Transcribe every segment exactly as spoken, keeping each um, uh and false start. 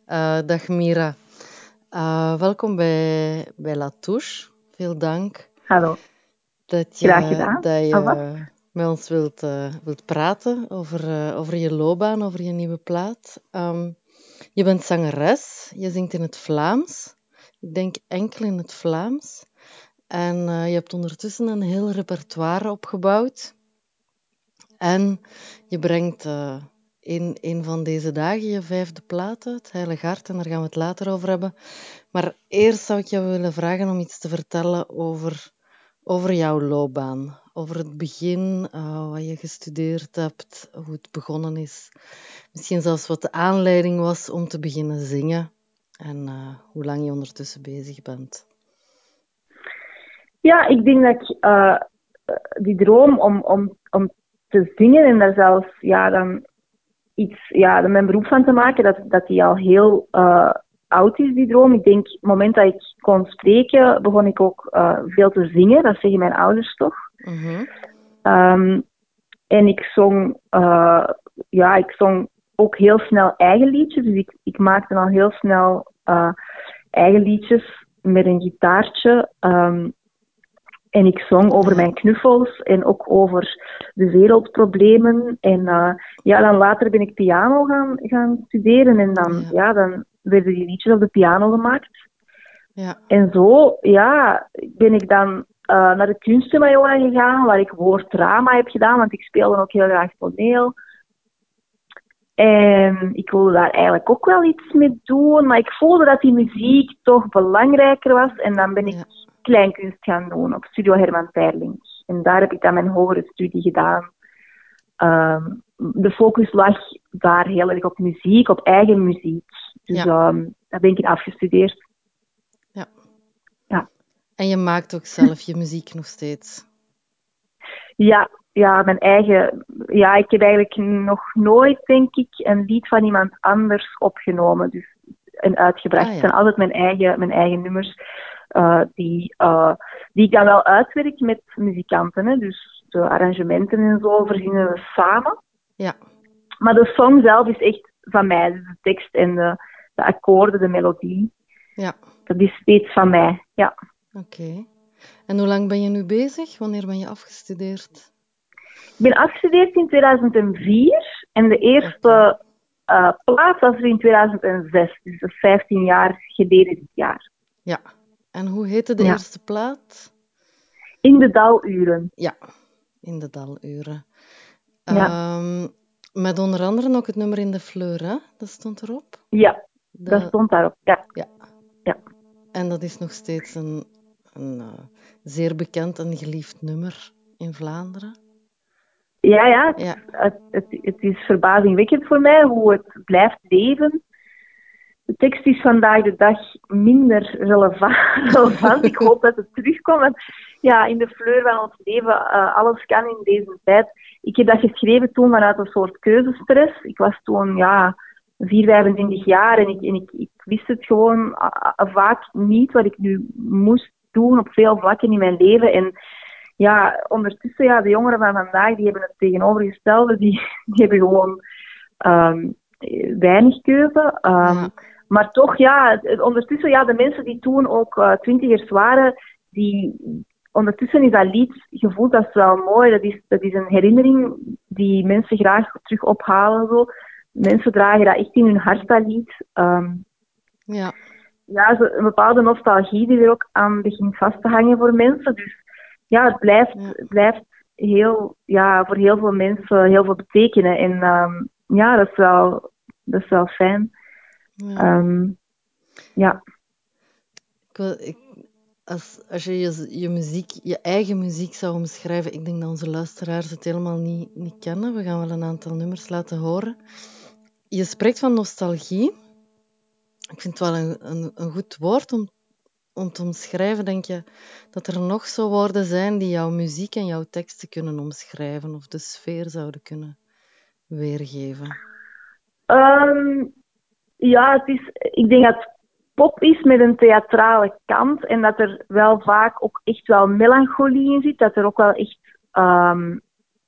Uh, dag Mira. Uh, welkom bij, bij La Touche. Veel dank Hallo. dat Graag je, gedaan. dat Al wat? je met ons wilt, uh, wilt praten over, uh, over je loopbaan, over je nieuwe plaat. Um, je bent zangeres, je zingt in het Vlaams. Ik denk enkel in het Vlaams. En uh, je hebt ondertussen een heel repertoire opgebouwd. En je brengt uh, in een van deze dagen je vijfde plaat uit, Heilig Hart, en daar gaan we het later over hebben. Maar eerst zou ik jou willen vragen om iets te vertellen over, over jouw loopbaan. Over het begin, uh, wat je gestudeerd hebt, hoe het begonnen is. Misschien zelfs wat de aanleiding was om te beginnen zingen. En uh, hoe lang je ondertussen bezig bent. Ja, ik denk dat ik uh, die droom om, om, om te zingen en daar zelfs ja, dan iets, ja, er mijn beroep van te maken, dat, dat die al heel uh, oud is, die droom. Ik denk, op het moment dat ik kon spreken, begon ik ook uh, veel te zingen. Dat zeggen mijn ouders toch. Mm-hmm. Um, en ik zong, uh, ja, ik zong ook heel snel eigen liedjes. Dus ik, ik maakte al heel snel uh, eigen liedjes met een gitaartje. Um, En ik zong over Ja. mijn knuffels en ook over de wereldproblemen. En uh, ja, dan later ben ik piano gaan, gaan studeren. En dan, Ja. ja, dan werden die liedjes op de piano gemaakt. Ja. En zo, ja, ben ik dan uh, naar de kunstenmajora gegaan, waar ik woorddrama heb gedaan, want ik speelde ook heel graag toneel. En ik wilde daar eigenlijk ook wel iets mee doen, maar ik voelde dat die muziek toch belangrijker was. En dan ben ik Ja. kleinkunst gaan doen op Studio Herman Terling. En daar heb ik dan mijn hogere studie gedaan. Um, de focus lag daar heel erg op muziek, op eigen muziek. Dus Ja. um, daar ben ik in afgestudeerd. Ja. Ja. En je maakt ook zelf je muziek nog steeds? Ja, ja, mijn eigen... Ja, ik heb eigenlijk nog nooit, denk ik, een lied van iemand anders opgenomen. Dus, en uitgebracht. Ah, Het ja. zijn altijd mijn eigen, mijn eigen nummers. Uh, die, uh, die ik dan wel uitwerk met muzikanten. Hè. Dus de arrangementen en zo verzinnen we samen. Ja. Maar de song zelf is echt van mij. Dus de tekst en de, de akkoorden, de melodie. Ja. Dat is steeds van mij, ja. Oké. Okay. En hoe lang ben je nu bezig? Wanneer ben je afgestudeerd? Ik ben afgestudeerd in tweeduizend vier en de eerste Okay. uh, plaats was er in tweeduizend zes. Dus dat is vijftien jaar geleden dit jaar. Ja. En hoe heette de Ja. eerste plaat? In de daluren. Ja, in de daluren. Ja. Um, met onder andere ook het nummer In de Fleur, hè? Dat stond erop? Ja, De... dat stond daarop. Ja. Ja. Ja. En dat is nog steeds een, een uh, zeer bekend en geliefd nummer in Vlaanderen. Ja, ja, het, Ja. het, het, het is verbazingwekkend voor mij hoe het blijft leven. De tekst is vandaag de dag minder relevant. relevant. Ik hoop dat het terugkomt. Want ja, in de fleur van ons leven, uh, alles kan in deze tijd. Ik heb dat geschreven toen vanuit een soort keuzestress. Ik was toen ja, vier, vijfentwintig jaar en ik, en ik, ik wist het gewoon uh, uh, vaak niet wat ik nu moest doen op veel vlakken in mijn leven. En ja, ondertussen, ja, de jongeren van vandaag, die hebben het tegenovergestelde. Die, die hebben gewoon um, weinig keuze. Um, Ja. Maar toch, ja, ondertussen, ja, de mensen die toen ook uh, twintigers waren, die, ondertussen is dat lied gevoeld, dat is wel mooi. Dat is, dat is een herinnering die mensen graag terug ophalen. Zo. Mensen dragen dat echt in hun hart, dat lied. Um, Ja. Ja, zo, een bepaalde nostalgie die er ook aan begint vast te hangen voor mensen. Dus ja, het blijft, Ja. het blijft heel, ja, voor heel veel mensen heel veel betekenen. En um, ja, dat is wel, dat is wel fijn. Ja. Um, ja. Ik wil, ik, als, als je, je je muziek, je eigen muziek zou omschrijven, ik denk dat onze luisteraars het helemaal niet, niet kennen. We gaan wel een aantal nummers laten horen. Je spreekt van nostalgie. Ik vind het wel een, een, een goed woord om, om te omschrijven. Denk je dat er nog zo woorden zijn die jouw muziek en jouw teksten kunnen omschrijven of de sfeer zouden kunnen weergeven? Um, ja, het is, ik denk dat pop is met een theatrale kant en dat er wel vaak ook echt wel melancholie in zit. Dat er ook wel echt, um,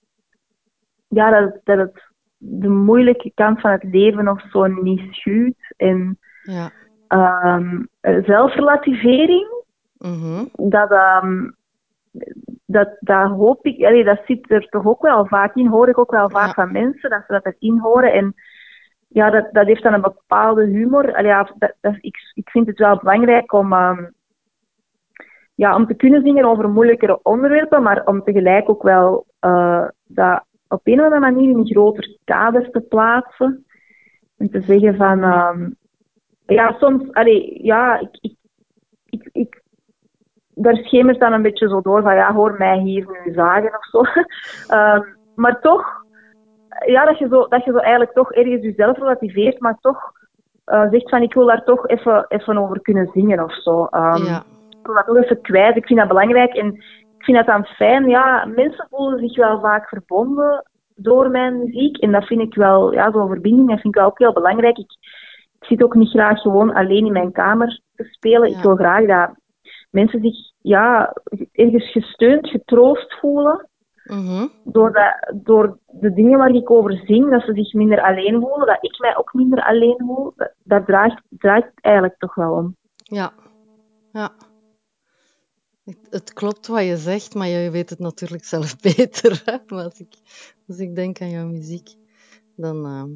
ja, dat, dat het de moeilijke kant van het leven nog zo niet schuwt. en Ja. um, zelfrelativering. Mhm. Dat, um, dat, dat hoop ik, allee, dat zit er toch ook wel vaak in, hoor ik ook wel vaak Ja. van mensen, dat ze dat erin horen. En ja, dat, dat heeft dan een bepaalde humor. Allee, ja, dat, dat, ik, ik vind het wel belangrijk om, um, ja, om te kunnen zingen over moeilijkere onderwerpen, maar om tegelijk ook wel uh, dat op een of andere manier in een groter kader te plaatsen. En te zeggen van, um, ja, soms, allee, ja, ik, ik, ik, ik daar schemert dan een beetje zo door van, ja, hoor mij hier nu zagen of zo. um, maar toch, ja, dat je, zo, dat je zo eigenlijk toch ergens jezelf relativeert, maar toch uh, zegt van, ik wil daar toch even, even over kunnen zingen of zo. Um, Ja. Ik wil dat toch even kwijt, ik vind dat belangrijk en ik vind dat dan fijn. Ja, mensen voelen zich wel vaak verbonden door mijn muziek en dat vind ik wel, ja, zo'n verbinding, dat vind ik wel ook heel belangrijk. Ik, ik zit ook niet graag gewoon alleen in mijn kamer te spelen. Ja. Ik wil graag dat mensen zich, ja, ergens gesteund, getroost voelen. Mhm. Door, dat, door de dingen waar ik over zing, dat ze zich minder alleen voelen, dat ik mij ook minder alleen voel. Dat, dat draait, draait het eigenlijk toch wel om. Ja. Ja. Het, het klopt wat je zegt, maar je weet het natuurlijk zelf beter. Hè? Maar als ik, als ik denk aan jouw muziek, dan... Uh...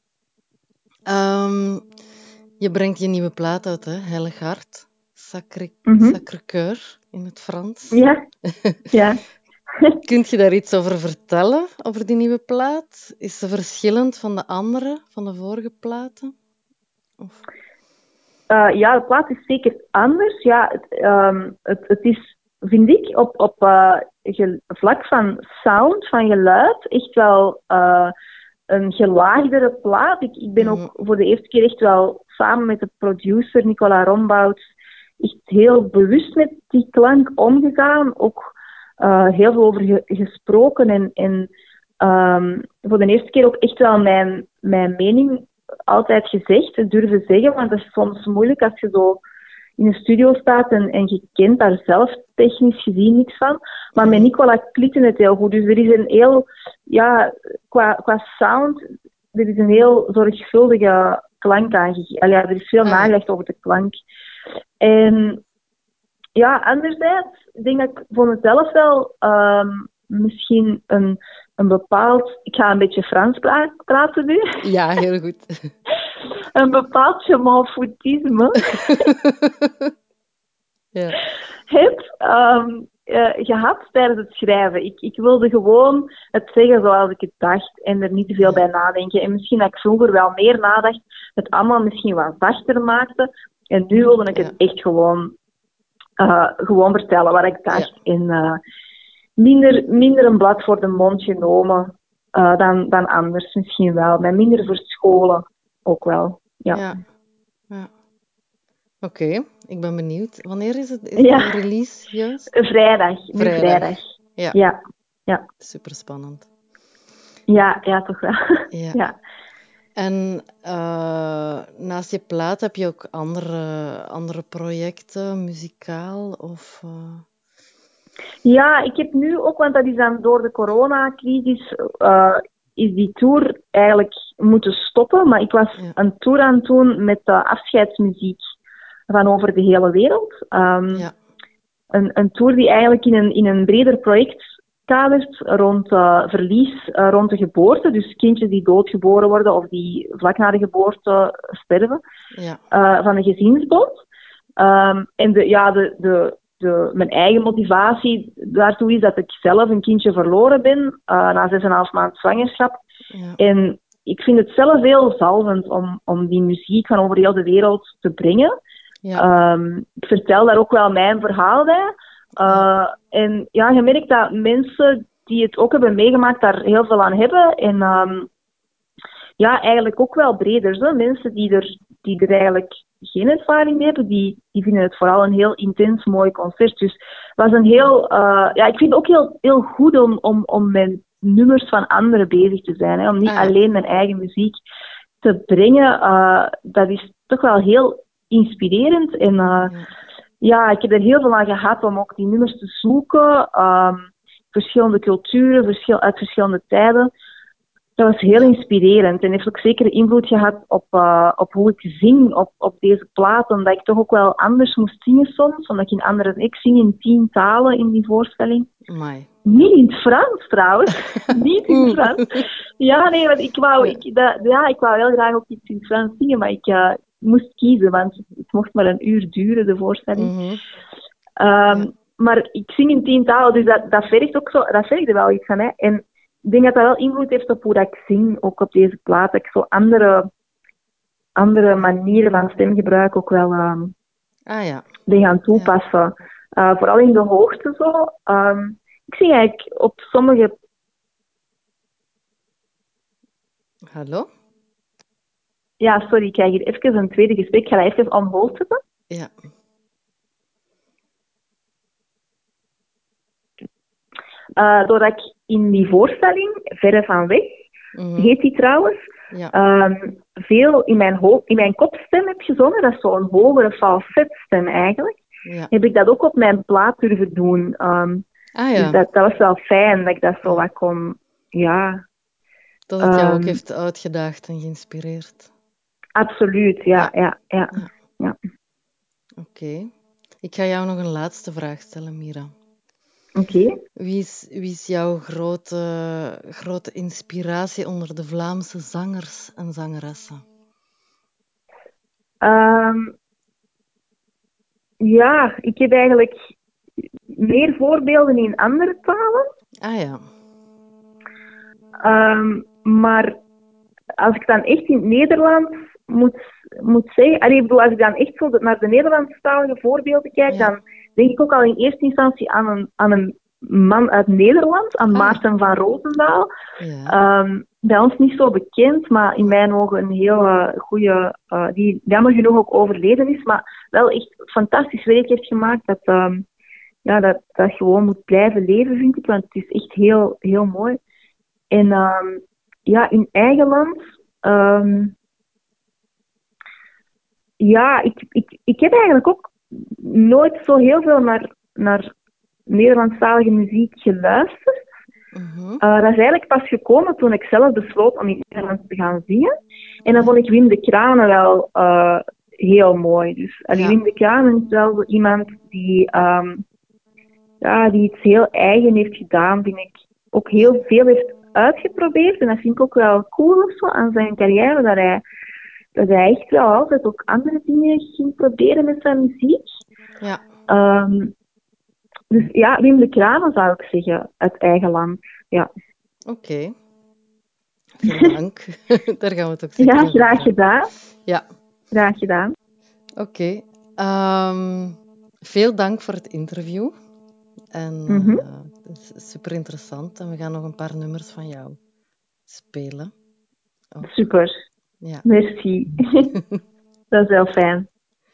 Um, je brengt je nieuwe plaat uit, hè? Heilig Hart. Sacré, Mm-hmm. Sacré-Cœur in het Frans. Ja, ja. Kunt je daar iets over vertellen, over die nieuwe plaat? Is ze verschillend van de andere, van de vorige platen? Of... Uh, ja, de plaat is zeker anders. Ja, het, um, het, het is, vind ik, op, op uh, gel- vlak van sound, van geluid, echt wel uh, een gelaagdere plaat. Ik, ik ben Mhm. ook voor de eerste keer echt wel samen met de producer Nicola Rombouts echt heel bewust met die klank omgegaan. Ook uh, heel veel over ge- gesproken en, en um, voor de eerste keer ook echt wel mijn, mijn mening altijd gezegd, durven zeggen, want dat is soms moeilijk als je zo in een studio staat en, en je kent daar zelf technisch gezien niks van. Maar met Nicola klikte het heel goed. Dus er is een heel, ja, qua, qua sound, er is een heel zorgvuldige klank aangegeven. Ja, er is veel Ah, nagedacht over de klank. En ja, anderzijds, ik denk dat ik voor mezelf wel um, misschien een, een bepaald... Ik ga een beetje Frans pra- praten nu. Ja, heel goed. Een bepaald je m'en foutisme Ja. heb um, uh, gehad tijdens het schrijven. Ik, ik wilde gewoon het zeggen zoals ik het dacht en er niet te veel Ja. bij nadenken. En misschien dat ik vroeger wel meer nadacht, het allemaal misschien wat zachter maakte. En nu wilde ik Ja. het echt gewoon, uh, gewoon vertellen wat ik dacht. Ja. En uh, minder, minder een blad voor de mond genomen uh, dan, dan anders misschien wel. Met minder verscholen ook wel. Ja. Ja. Ja. Oké, okay, ik ben benieuwd. Wanneer is, het, is Ja. de release juist? Vrijdag. Nu Vrijdag. vrijdag. Ja. Ja. Ja. Super spannend. Ja, ja, toch wel. Ja. Ja. En uh, naast je plaat heb je ook andere, andere projecten, muzikaal of... Uh... Ja, ik heb nu ook, want dat is dan door de coronacrisis, uh, is die tour eigenlijk moeten stoppen. Maar ik was Ja. een tour aan het doen met uh, afscheidsmuziek van over de hele wereld. Um, Ja. een, een tour die eigenlijk in een, in een breder project kadert rond uh, verlies, uh, rond de geboorte. Dus kindjes die doodgeboren worden of die vlak na de geboorte sterven. Ja. Uh, van een gezinsbond. Um, en de, ja, de, de, de, mijn eigen motivatie daartoe is dat ik zelf een kindje verloren ben uh, na zes en een half maand zwangerschap. Ja. En ik vind het zelf heel zalvend om, om die muziek van over heel de wereld te brengen. Ja. Um, ik vertel daar ook wel mijn verhaal bij. Uh, Ja. En ja, je merkt dat mensen die het ook hebben meegemaakt daar heel veel aan hebben. En um, ja, eigenlijk ook wel breder. Zo. Mensen die er, die er eigenlijk geen ervaring mee hebben, die, die vinden het vooral een heel intens mooi concert. Dus het was een heel... Uh, ja, ik vind het ook heel, heel goed om, om, om met nummers van anderen bezig te zijn. Hè. Om niet Ah, ja. alleen mijn eigen muziek te brengen. Uh, dat is toch wel heel inspirerend. En uh, ja. ja, ik heb er heel veel aan gehad om ook die nummers te zoeken. Um, verschillende culturen, verschil, uit verschillende tijden. Dat was heel Ja. inspirerend en heeft ook zeker invloed gehad op, uh, op hoe ik zing op, op deze plaat, omdat ik toch ook wel anders moest zingen soms, omdat ik in andere... Ik zing in tien talen in die voorstelling. Amai. Niet in het Frans trouwens. Niet in het Frans. Ja, nee, want ik wou, Ja. ik, dat, ja, ik wou heel graag ook iets in het Frans zingen, maar ik uh, moest kiezen, want het mocht maar een uur duren, de voorstelling. Mhm. Um, Ja. Maar ik zing in tien talen, dus dat, dat vergt ook zo, dat vergt er wel iets van. Hè. En ik denk dat dat wel invloed heeft op hoe dat ik zing, ook op deze plaat. Dat ik zo andere, andere manieren van stemgebruik ook wel um, Ah ja. ben gaan Ja. toepassen. Uh, vooral in de hoogte zo. Um, ik zing eigenlijk op sommige... Hallo? Ja, sorry, ik krijg hier even een tweede gesprek. Ik ga dat even on hold zetten. Ja. Uh, doordat ik in die voorstelling, Verre van Weg, Mhm. heet die trouwens, Ja. um, veel in mijn, ho- in mijn kopstem heb gezongen. Dat is zo'n hogere falsetstem eigenlijk. Ja. Heb ik dat ook op mijn plaat durven doen. Um, Ah Dus ja. dat, dat was wel fijn dat ik dat zo Ja. wat kon... Ja, Dat het jou ook um, heeft uitgedaagd en geïnspireerd. absoluut. Ja, Ja. ja, ja. Ja. ja. Oké. Ik ga jou nog een laatste vraag stellen, Mira. Oké. Okay. Wie is, wie is jouw grote, grote inspiratie onder de Vlaamse zangers en zangeressen? Um, ja, ik heb eigenlijk meer voorbeelden in andere talen. Ah ja. Um, maar als ik dan echt in het Nederlands moet, moet zeggen... Allee, ik bedoel, als ik dan echt zo naar de Nederlandstalige voorbeelden kijk, Ja. dan denk ik ook al in eerste instantie aan een, aan een man uit Nederland, aan Ah. Maarten van Roosendaal. Ja. Um, bij ons niet zo bekend, maar in mijn ogen een heel uh, goede... Uh, die jammer genoeg ook overleden is, maar wel echt fantastisch werk heeft gemaakt. Dat, um, ja, dat, dat gewoon moet blijven leven, vind ik, want het is echt heel, heel mooi. En um, ja, in eigen land... Um, ja, ik, ik, ik heb eigenlijk ook nooit zo heel veel naar, naar Nederlandstalige muziek geluisterd. Mhm. Uh, dat is eigenlijk pas gekomen toen ik zelf besloot om in het Nederlands te gaan zingen. En dan Ja. vond ik Wim de Kranen wel uh, heel mooi. Dus allee, Ja. Wim de Kranen is wel zo iemand die, um, ja, die iets heel eigen heeft gedaan, vind ik. Ook heel Ja. veel heeft uitgeprobeerd. En dat vind ik ook wel cool of zo aan zijn carrière, dat hij, dat hij echt wel altijd ook andere dingen ging proberen met zijn muziek. Ja. Um, dus ja, Wim de Kranen zou ik zeggen, uit eigen land. Ja. Oké. Okay. Veel dank. Daar gaan we het ook zeker Ja, over graag vragen. gedaan. Ja. Graag gedaan. Oké. Okay. Um, veel dank voor het interview. En uh, Mm-hmm. het is super interessant. En we gaan nog een paar nummers van jou spelen. Ook. Super. Ja. Merci. Dat is heel fijn.